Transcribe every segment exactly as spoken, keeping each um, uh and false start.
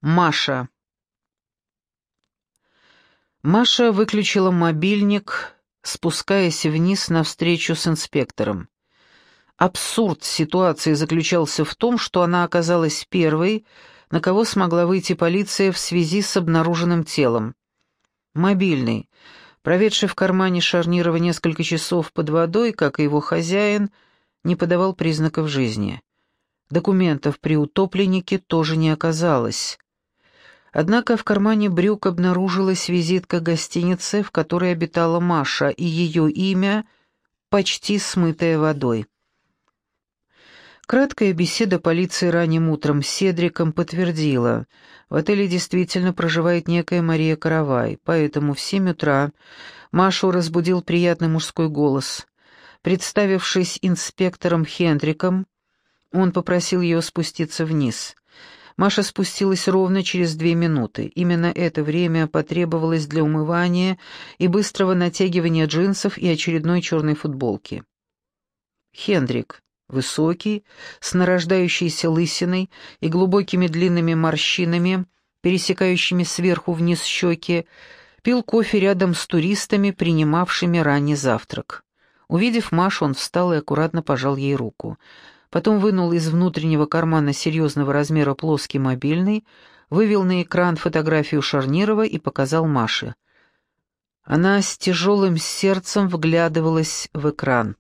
Маша. Маша выключила мобильник, спускаясь вниз навстречу с инспектором. Абсурд ситуации заключался в том, что она оказалась первой, на кого смогла выйти полиция в связи с обнаруженным телом. Мобильный, проведший в кармане Шарнирова несколько часов под водой, как и его хозяин, не подавал признаков жизни. Документов при утопленнике тоже не оказалось. Однако в кармане брюк обнаружилась визитка гостиницы, в которой обитала Маша, и ее имя, почти смытое водой. Краткая беседа полиции ранним утром с Седриком подтвердила, в отеле действительно проживает некая Мария Каравай, поэтому в семь утра Машу разбудил приятный мужской голос. Представившись инспектором Хендриком, он попросил ее спуститься вниз. Маша спустилась ровно через две минуты. Именно это время потребовалось для умывания и быстрого натягивания джинсов и очередной черной футболки. Хендрик, высокий, с нарождающейся лысиной и глубокими длинными морщинами, пересекающими сверху вниз щеки, пил кофе рядом с туристами, принимавшими ранний завтрак. Увидев Машу, он встал и аккуратно пожал ей руку. Потом вынул из внутреннего кармана серьезного размера плоский мобильный, вывел на экран фотографию Шарнирова и показал Маше. Она с тяжелым сердцем вглядывалась в экран.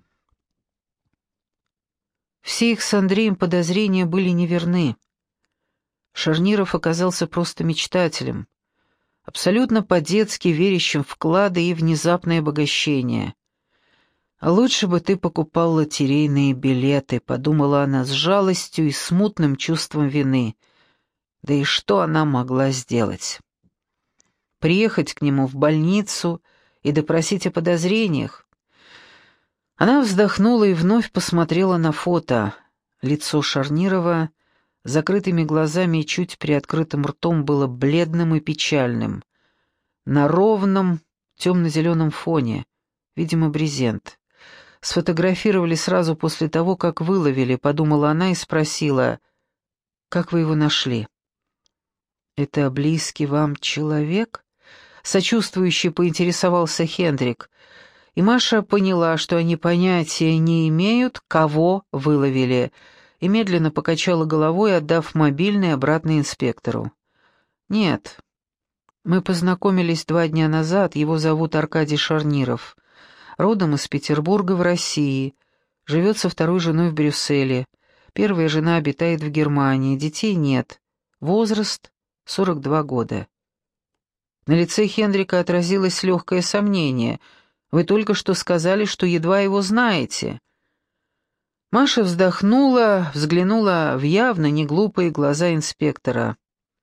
Все их с Андреем подозрения были неверны. Шарниров оказался просто мечтателем, абсолютно по-детски верящим в клады и внезапное обогащение. «А лучше бы ты покупал лотерейные билеты», — подумала она с жалостью и смутным чувством вины. Да и что она могла сделать? Приехать к нему в больницу и допросить о подозрениях? Она вздохнула и вновь посмотрела на фото. Лицо Шарнирова с закрытыми глазами и чуть приоткрытым ртом было бледным и печальным. На ровном темно-зеленом фоне, видимо, брезент. Сфотографировали сразу после того, как выловили, подумала она и спросила, «Как вы его нашли?» «Это близкий вам человек?» Сочувствующе поинтересовался Хендрик, и Маша поняла, что они понятия не имеют, кого выловили, и медленно покачала головой, отдав мобильный обратно инспектору. «Нет, мы познакомились два дня назад, его зовут Аркадий Шарниров. Родом из Петербурга в России, живет со второй женой в Брюсселе. Первая жена обитает в Германии, детей нет. Возраст — сорок два года». На лице Хендрика отразилось легкое сомнение. «Вы только что сказали, что едва его знаете». Маша вздохнула, взглянула в явно неглупые глаза инспектора.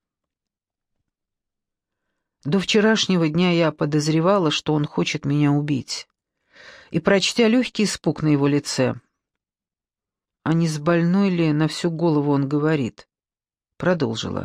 «До вчерашнего дня я подозревала, что он хочет меня убить». И, прочтя легкий испуг на его лице, «А не с больной ли на всю голову он говорит?» Продолжила.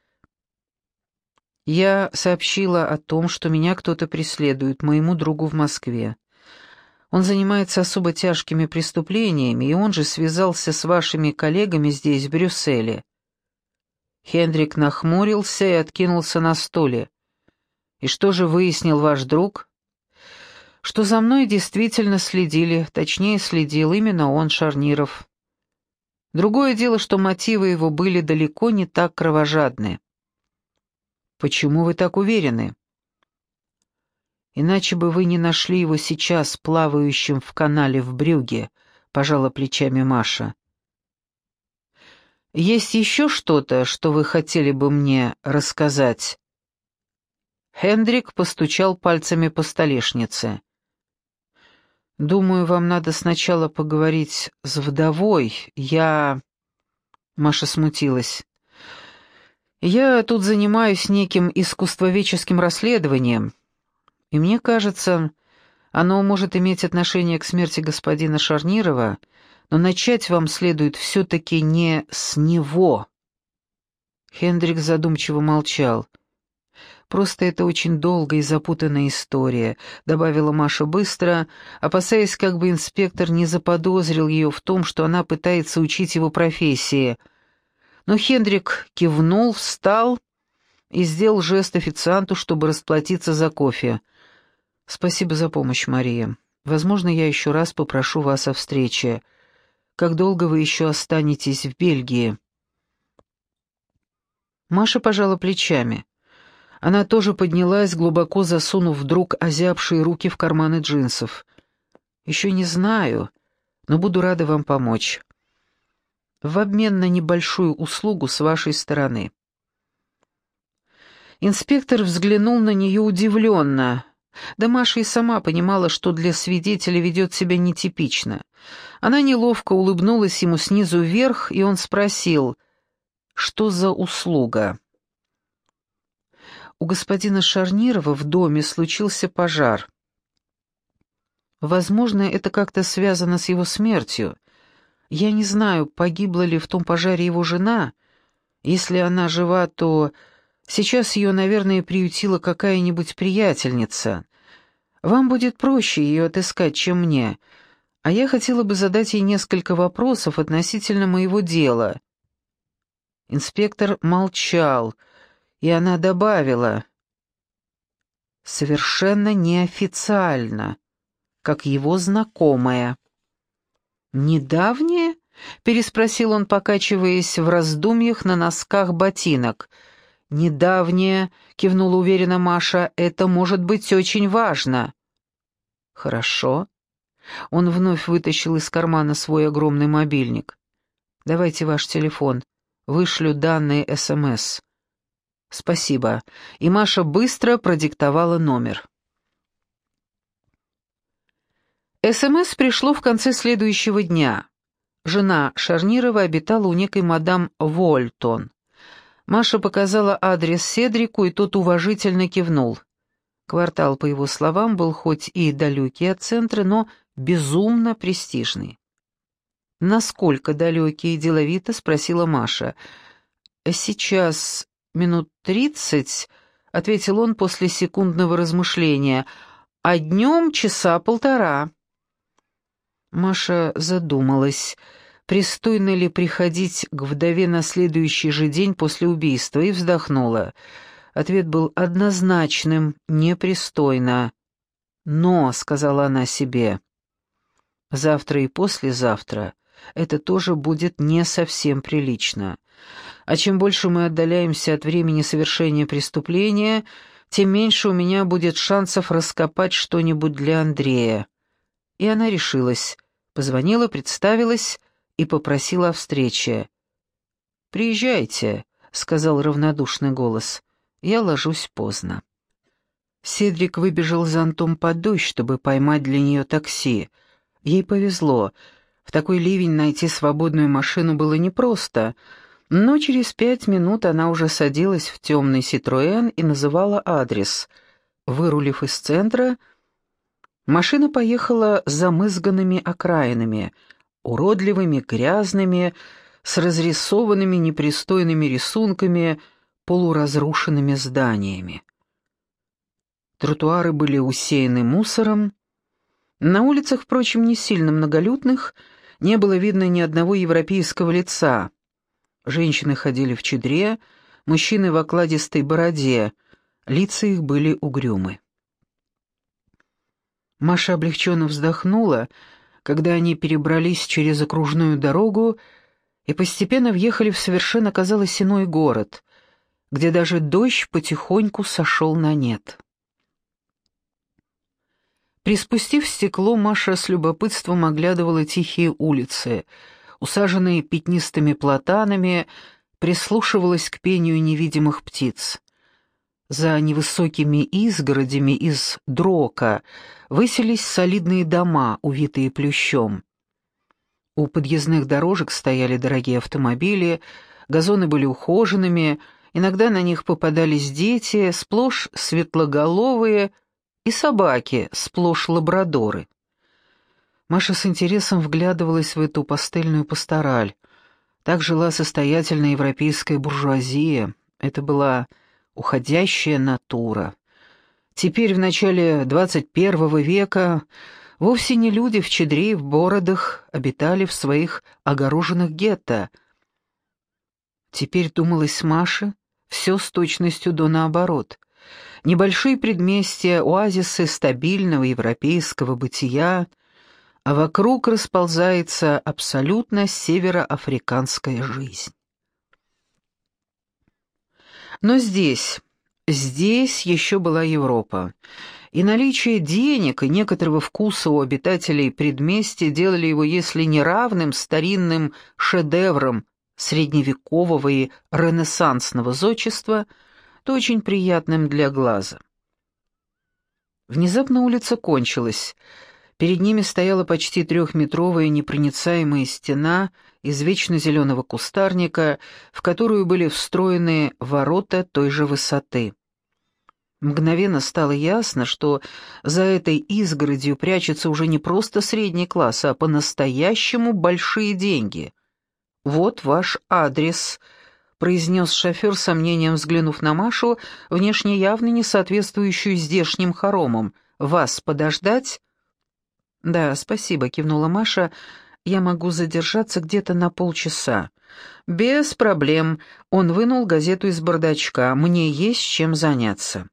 «Я сообщила о том, что меня кто-то преследует, моему другу в Москве. Он занимается особо тяжкими преступлениями, и он же связался с вашими коллегами здесь, в Брюсселе». Хендрик нахмурился и откинулся на стуле. «И что же выяснил ваш друг?» «Что за мной действительно следили, точнее, следил именно он, Шарниров. Другое дело, что мотивы его были далеко не так кровожадны». «Почему вы так уверены?» «Иначе бы вы не нашли его сейчас плавающим в канале в Брюгге», — пожала плечами Маша. «Есть еще что-то, что вы хотели бы мне рассказать?» Хендрик постучал пальцами по столешнице. «Думаю, вам надо сначала поговорить с вдовой. Я...» Маша смутилась. «Я тут занимаюсь неким искусствоведческим расследованием, и мне кажется, оно может иметь отношение к смерти господина Шарнирова, но начать вам следует все-таки не с него». Хендрик задумчиво молчал. «Просто это очень долгая и запутанная история», — добавила Маша быстро, опасаясь, как бы инспектор не заподозрил ее в том, что она пытается учить его профессии. Но Хендрик кивнул, встал и сделал жест официанту, чтобы расплатиться за кофе. «Спасибо за помощь, Мария. Возможно, я еще раз попрошу вас о встрече. Как долго вы еще останетесь в Бельгии?» Маша пожала плечами. Она тоже поднялась, глубоко засунув вдруг озябшие руки в карманы джинсов. «Еще не знаю, но буду рада вам помочь. В обмен на небольшую услугу с вашей стороны». Инспектор взглянул на нее удивленно. Да Маша и сама понимала, что для свидетеля ведет себя нетипично. Она неловко улыбнулась ему снизу вверх, и он спросил, что за услуга. У господина Шарнирова в доме случился пожар. Возможно, это как-то связано с его смертью. Я не знаю, погибла ли в том пожаре его жена. Если она жива, то сейчас ее, наверное, приютила какая-нибудь приятельница. Вам будет проще ее отыскать, чем мне. А я хотела бы задать ей несколько вопросов относительно моего дела». Инспектор молчал, и она добавила: «Совершенно неофициально, как его знакомая». «Недавнее?» — переспросил он, покачиваясь в раздумьях на носках ботинок. «Недавнее», — кивнула уверенно Маша, — «это может быть очень важно». «Хорошо». Он вновь вытащил из кармана свой огромный мобильник. «Давайте ваш телефон. Вышлю данные СМС». «Спасибо». И Маша быстро продиктовала номер. СМС пришло в конце следующего дня. Жена Шарнирова обитала у некой мадам Вольтон. Маша показала адрес Седрику, и тот уважительно кивнул. Квартал, по его словам, был хоть и далекий от центра, но безумно престижный. «Насколько далекий?» — деловито спросила Маша. «Сейчас минут тридцать», — ответил он после секундного размышления, — «а днем часа полтора». Маша задумалась, пристойно ли приходить к вдове на следующий же день после убийства, и вздохнула. Ответ был однозначным: непристойно. «Но», — сказала она себе, — «завтра и послезавтра это тоже будет не совсем прилично. А чем больше мы отдаляемся от времени совершения преступления, тем меньше у меня будет шансов раскопать что-нибудь для Андрея». И она решилась, позвонила, представилась и попросила о встрече. «Приезжайте», — сказал равнодушный голос. «Я ложусь поздно». Седрик выбежал зонтом под дождь, чтобы поймать для нее такси. Ей повезло. В такой ливень найти свободную машину было непросто, но через пять минут она уже садилась в темный «Ситроэн» и называла адрес. Вырулив из центра, машина поехала замызганными окраинами, уродливыми, грязными, с разрисованными непристойными рисунками, полуразрушенными зданиями. Тротуары были усеяны мусором. На улицах, впрочем, не сильно многолюдных, не было видно ни одного европейского лица. Женщины ходили в чедре, мужчины в окладистой бороде, лица их были угрюмы. Маша облегченно вздохнула, когда они перебрались через окружную дорогу и постепенно въехали в совершенно, казалось, иной город, где даже дождь потихоньку сошел на нет. Приспустив стекло, Маша с любопытством оглядывала тихие улицы, усаженные пятнистыми платанами, прислушивалась к пению невидимых птиц. За невысокими изгородями из дрока высились солидные дома, увитые плющом. У подъездных дорожек стояли дорогие автомобили, газоны были ухоженными, иногда на них попадались дети, сплошь светлоголовые, и собаки, сплошь лабрадоры. Маша с интересом вглядывалась в эту пастельную пастораль. Так жила состоятельная европейская буржуазия. Это была уходящая натура. Теперь, в начале двадцать первого века, вовсе не люди в чедре и в бородах обитали в своих огороженных гетто. Теперь думалось Маше, все с точностью до наоборот. Небольшие предместья, оазисы стабильного европейского бытия, а вокруг расползается абсолютно североафриканская жизнь. Но здесь, здесь еще была Европа, и наличие денег и некоторого вкуса у обитателей предместья делали его, если не равным старинным шедевром средневекового и ренессансного зодчества, то очень приятным для глаза. Внезапно улица кончилась. Перед ними стояла почти трехметровая непроницаемая стена из вечно зеленого кустарника, в которую были встроены ворота той же высоты. Мгновенно стало ясно, что за этой изгородью прячется уже не просто средний класс, а по-настоящему большие деньги. «Вот ваш адрес», — произнес шофер с сомнением, взглянув на Машу, внешне явно не соответствующую здешним хоромам. «Вас подождать?» «Да, спасибо», — кивнула Маша. «Я могу задержаться где-то на полчаса». «Без проблем». Он вынул газету из бардачка. «Мне есть чем заняться».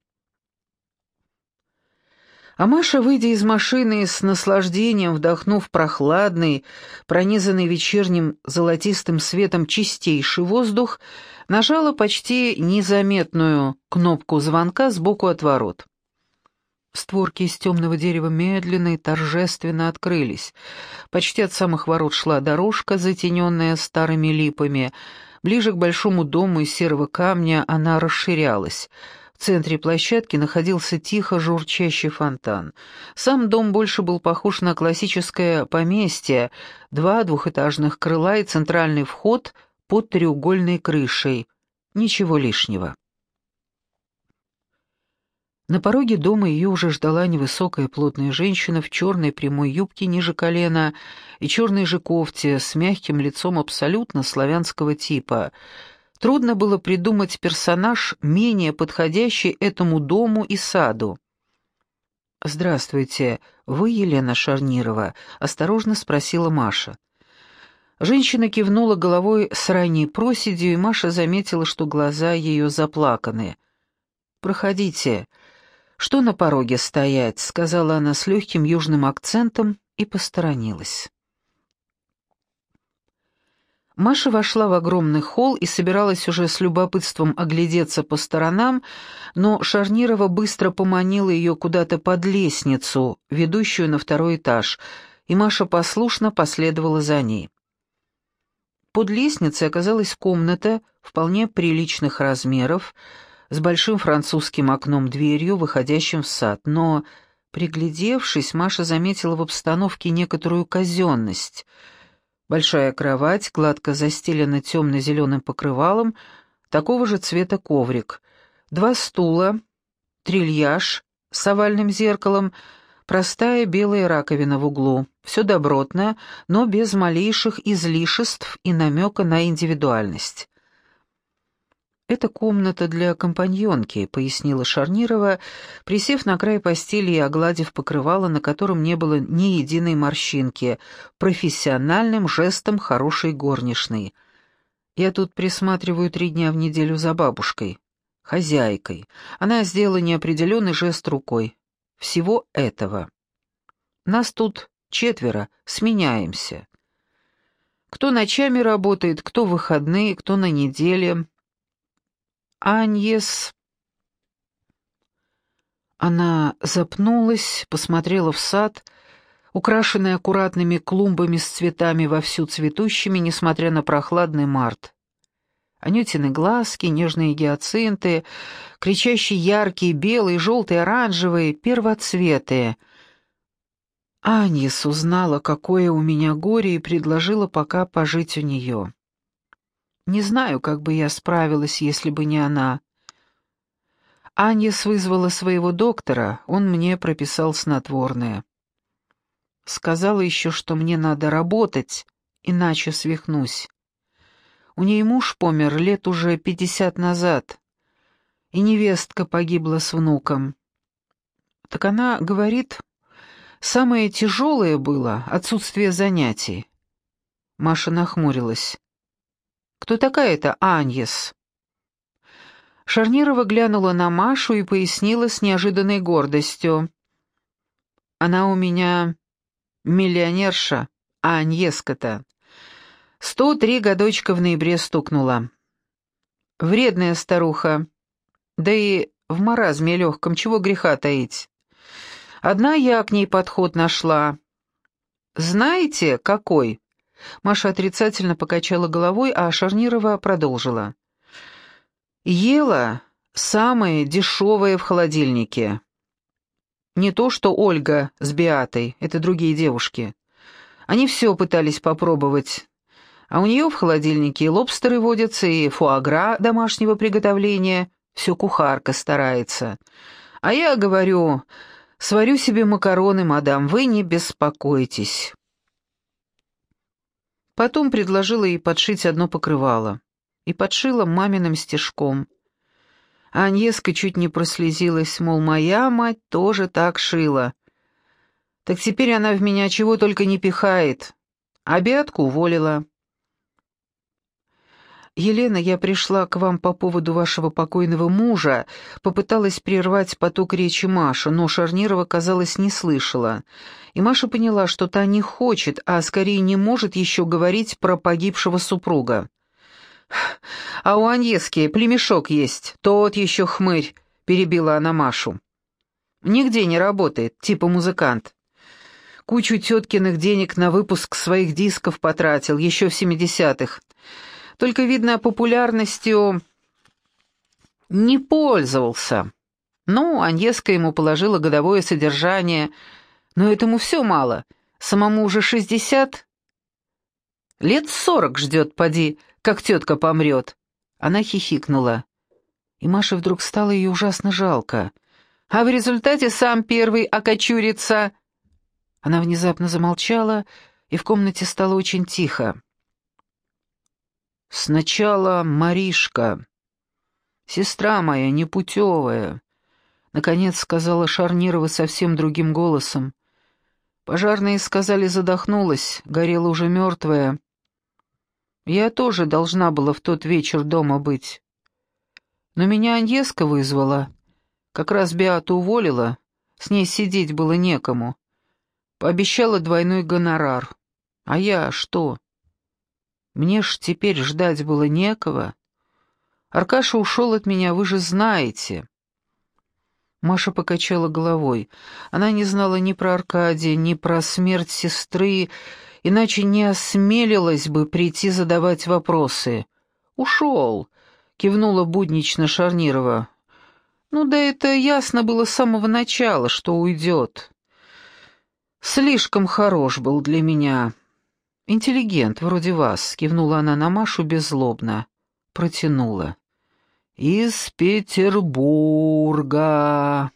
А Маша, выйдя из машины, с наслаждением вдохнув прохладный, пронизанный вечерним золотистым светом чистейший воздух, нажала почти незаметную кнопку звонка сбоку от ворот. Створки из темного дерева медленно и торжественно открылись. Почти от самых ворот шла дорожка, затененная старыми липами. Ближе к большому дому из серого камня она расширялась. В центре площадки находился тихо журчащий фонтан. Сам дом больше был похож на классическое поместье, два двухэтажных крыла и центральный вход под треугольной крышей. Ничего лишнего. На пороге дома ее уже ждала невысокая плотная женщина в черной прямой юбке ниже колена и черной же кофте с мягким лицом абсолютно славянского типа. Трудно было придумать персонаж, менее подходящий этому дому и саду. «Здравствуйте, вы Елена Шарнирова?» — осторожно спросила Маша. Женщина кивнула головой с ранней проседью, и Маша заметила, что глаза ее заплаканы. «Проходите. Что на пороге стоять?» — сказала она с легким южным акцентом и посторонилась. Маша вошла в огромный холл и собиралась уже с любопытством оглядеться по сторонам, но Шарнирова быстро поманила ее куда-то под лестницу, ведущую на второй этаж, и Маша послушно последовала за ней. Под лестницей оказалась комната вполне приличных размеров, с большим французским окном-дверью, выходящим в сад, но, приглядевшись, Маша заметила в обстановке некоторую казенность. Большая кровать, гладко застелена темно-зеленым покрывалом, такого же цвета коврик, два стула, трильяж с овальным зеркалом, простая белая раковина в углу. Все добротно, но без малейших излишеств и намека на индивидуальность. «Это комната для компаньонки», — пояснила Шарнирова, присев на край постели и огладив покрывало, на котором не было ни единой морщинки, профессиональным жестом хорошей горничной. «Я тут присматриваю три дня в неделю за бабушкой, хозяйкой». Она сделала неопределенный жест рукой. «Всего этого. Нас тут четверо, сменяемся. Кто ночами работает, кто в выходные, кто на неделе». Аньес... Она запнулась, посмотрела в сад, украшенный аккуратными клумбами с цветами вовсю цветущими, несмотря на прохладный март. Анютины глазки, нежные гиацинты, кричащие яркие, белые, желтые, оранжевые, первоцветы. Аньес узнала, какое у меня горе, и предложила пока пожить у нее. Не знаю, как бы я справилась, если бы не она. Аньес вызвала своего доктора, он мне прописал снотворное. Сказала еще, что мне надо работать, иначе свихнусь. У ней муж помер лет уже пятьдесят назад, и невестка погибла с внуком. Так она говорит, самое тяжелое было отсутствие занятий. Маша нахмурилась. Кто такая эта Аньес?» Шарнирова глянула на Машу и пояснила с неожиданной гордостью. «Она у меня миллионерша, а Аньеска-то. Сто три годочка в ноябре стукнула. Вредная старуха, да и в маразме легком, чего греха таить. Одна я к ней подход нашла. Знаете, какой?» Маша отрицательно покачала головой, а Шарнирова продолжила. «Ела самое дешевое в холодильнике. Не то что Ольга с Беатой, это другие девушки. Они все пытались попробовать. А у нее в холодильнике и лобстеры водятся, и фуагра домашнего приготовления. Все кухарка старается. А я говорю, сварю себе макароны, мадам, вы не беспокойтесь». Потом предложила ей подшить одно покрывало. И подшила маминым стежком. А Аньеска чуть не прослезилась, мол, моя мать тоже так шила. Так теперь она в меня чего только не пихает. А Беатку уволила. «Елена, я пришла к вам по поводу вашего покойного мужа», попыталась прервать поток речи Маша, но Шарнирова, казалось, не слышала. И Маша поняла, что та не хочет, а скорее не может еще говорить про погибшего супруга. «А у Аньески племешок есть, тот еще хмырь», — перебила она Машу. «Нигде не работает, типа музыкант. Кучу теткиных денег на выпуск своих дисков потратил, еще в семидесятых. Только, видно, популярностью не пользовался. Ну, Аньеска ему положила годовое содержание, но этому все мало. Самому уже шестьдесят. Лет сорок ждет, поди, как тетка помрет». Она хихикнула. И Маше вдруг стало ее ужасно жалко. А в результате сам первый окочурится. Она внезапно замолчала, и в комнате стало очень тихо. «Сначала Маришка, сестра моя непутевая», — наконец сказала Шарнирова совсем другим голосом. «Пожарные сказали, задохнулась, горела уже мертвая. Я тоже должна была в тот вечер дома быть. Но меня Аньеска вызвала, как раз Беату уволила, с ней сидеть было некому. Пообещала двойной гонорар. А я что? Мне ж теперь ждать было некого. Аркаша ушел от меня, вы же знаете». Маша покачала головой. Она не знала ни про Аркадия, ни про смерть сестры, иначе не осмелилась бы прийти задавать вопросы. «Ушел», — кивнула буднично Шарнирова. «Ну да это ясно было с самого начала, что уйдет. Слишком хорош был для меня. Интеллигент, вроде вас», — кивнула она на Машу беззлобно. Протянула. «Из Петербурга».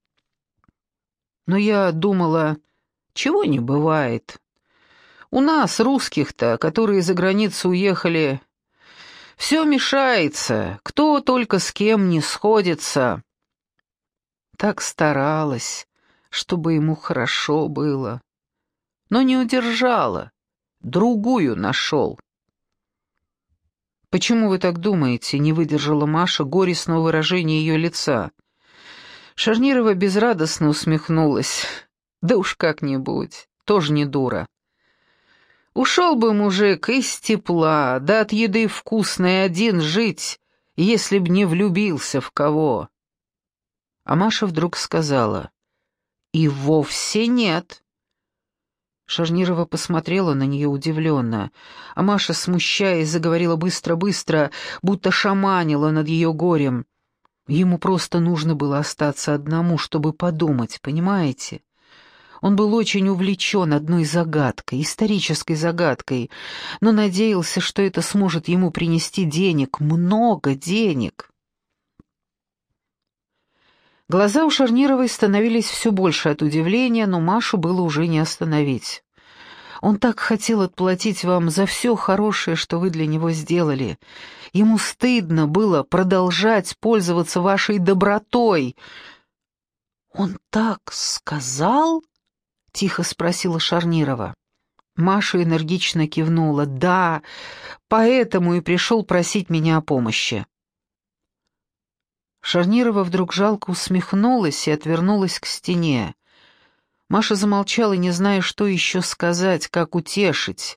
Но я думала, чего не бывает. У нас, русских-то, которые за границу уехали, все мешается, кто только с кем не сходится. Так старалась, чтобы ему хорошо было, но не удержала, другую нашел. «Почему вы так думаете?» — не выдержала Маша горестного выражения ее лица. Шарнирова безрадостно усмехнулась. «Да уж как-нибудь, тоже не дура. Ушел бы мужик из тепла, да от еды вкусной один жить, если б не влюбился в кого». А Маша вдруг сказала: «И вовсе нет». Шарнирова посмотрела на нее удивленно, а Маша, смущаясь, заговорила быстро-быстро, будто шаманила над ее горем. Ему просто нужно было остаться одному, чтобы подумать, понимаете? Он был очень увлечен одной загадкой, исторической загадкой, но надеялся, что это сможет ему принести денег, много денег. Глаза у Шарнировой становились все больше от удивления, но Машу было уже не остановить. «Он так хотел отплатить вам за все хорошее, что вы для него сделали. Ему стыдно было продолжать пользоваться вашей добротой». «Он так сказал?» — тихо спросила Шарнирова. Маша энергично кивнула. «Да, поэтому и пришел просить меня о помощи». Шарнирова вдруг жалко усмехнулась и отвернулась к стене. Маша замолчала, не зная, что еще сказать, как утешить.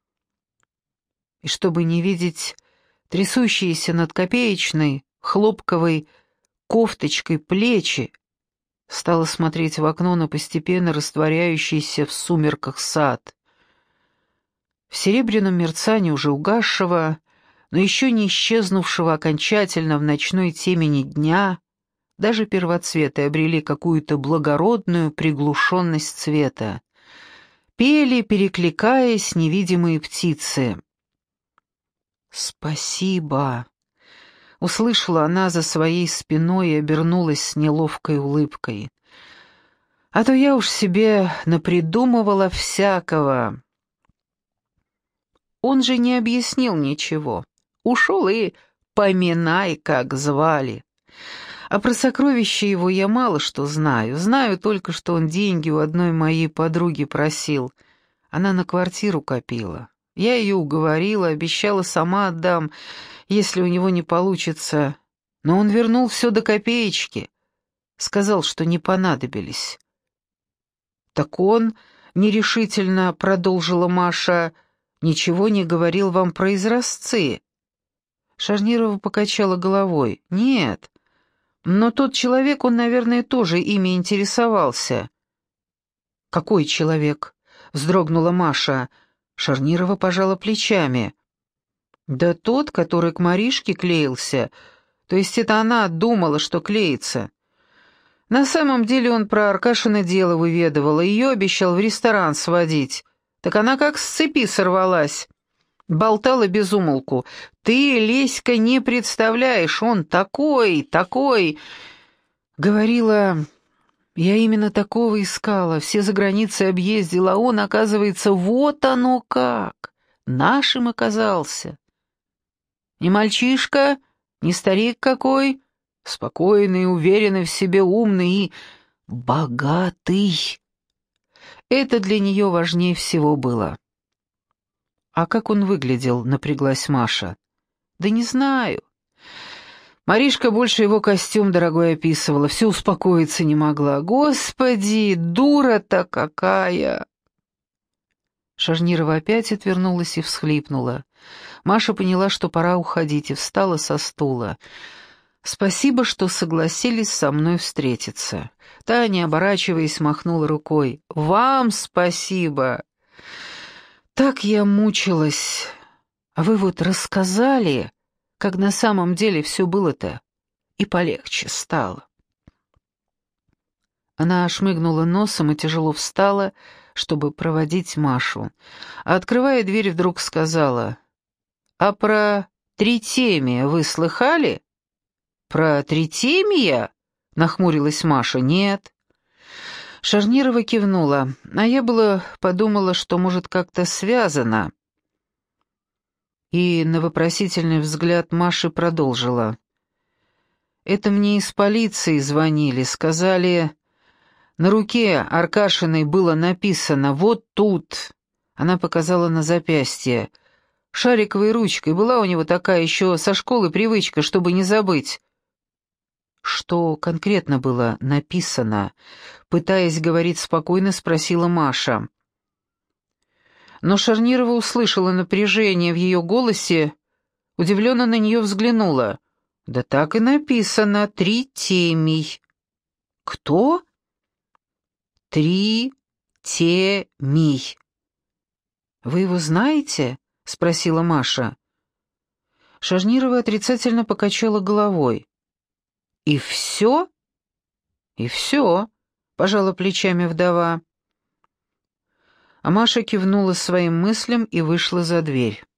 И чтобы не видеть трясущиеся над копеечной хлопковой кофточкой плечи, стала смотреть в окно на постепенно растворяющийся в сумерках сад. В серебряном мерцании уже угасшего, но еще не исчезнувшего окончательно в ночной темени дня, даже первоцветы обрели какую-то благородную приглушенность цвета. Пели, перекликаясь, невидимые птицы. «Спасибо!» — услышала она за своей спиной и обернулась с неловкой улыбкой. «А то я уж себе напридумывала всякого». Он же не объяснил ничего. Ушел и поминай, как звали. А про сокровища его я мало что знаю. Знаю только, что он деньги у одной моей подруги просил. Она на квартиру копила. Я ее уговорила, обещала, сама отдам, если у него не получится. Но он вернул все до копеечки. Сказал, что не понадобились. «Так он, — нерешительно продолжила Маша, — ничего не говорил вам про изразцы?» Шарнирова покачала головой. «Нет. Но тот человек, он, наверное, тоже ими интересовался». «Какой человек?» — вздрогнула Маша. Шарнирова пожала плечами. «Да тот, который к Маришке клеился. То есть это она думала, что клеится. На самом деле он про Аркашино дело выведывал, и ее обещал в ресторан сводить. Так она как с цепи сорвалась. Болтала без умолку. Ты, Леська, не представляешь, он такой, такой. Говорила, я именно такого искала, все за границей объездила, а он, оказывается, вот оно как. Нашим оказался. Не мальчишка, не старик какой, спокойный, уверенный в себе, умный и богатый. Это для нее важнее всего было. «А как он выглядел?» — напряглась Маша. «Да не знаю. Маришка больше его костюм дорогой описывала, все успокоиться не могла. Господи, дура-то какая!» Шарнирова опять отвернулась и всхлипнула. Маша поняла, что пора уходить, и встала со стула. «Спасибо, что согласились со мной встретиться». Та, не оборачиваясь, махнула рукой. «Вам спасибо! Так я мучилась. А вы вот рассказали, как на самом деле все было-то, и полегче стало». Она шмыгнула носом и тяжело встала, чтобы проводить Машу. А, открывая дверь, вдруг сказала: «А про Тритемия вы слыхали?» «Про Тритемия?» — нахмурилась Маша. «Нет». Шарнирова кивнула, а я было подумала, что, может, как-то связано. И на вопросительный взгляд Маши продолжила. «Это мне из полиции звонили, сказали, на руке Аркашиной было написано «вот тут». Она показала на запястье. Шариковой ручкой, была у него такая еще со школы привычка, чтобы не забыть. «Что конкретно было написано?» — пытаясь говорить спокойно, спросила Маша. Но Шарнирова услышала напряжение в ее голосе, удивленно на нее взглянула. «Да так и написано, Тритемий». «Кто?» «Тритемий». «Вы его знаете?» — спросила Маша. Шарнирова отрицательно покачала головой. «И все?» «И все», — пожала плечами вдова. А Маша кивнула своим мыслям и вышла за дверь.